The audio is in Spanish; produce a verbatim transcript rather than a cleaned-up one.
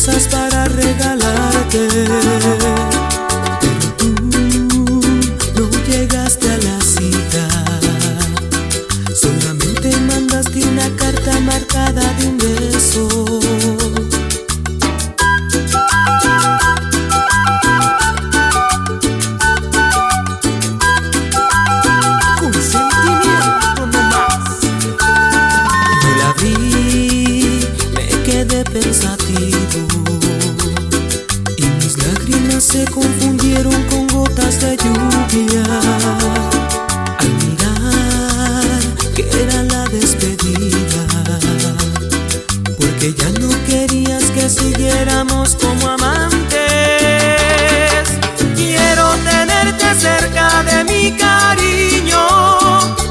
cosas para regalarte, pero tú no llegaste a la cita. Solamente mandaste una carta marcada de un beso. Con sentimiento nomás. Yo la vi, me quedé pensativo y mis lágrimas se confundieron con gotas de lluvia al mirar que era la despedida, porque ya no querías que siguiéramos como amantes. Quiero tenerte cerca de mi cariño,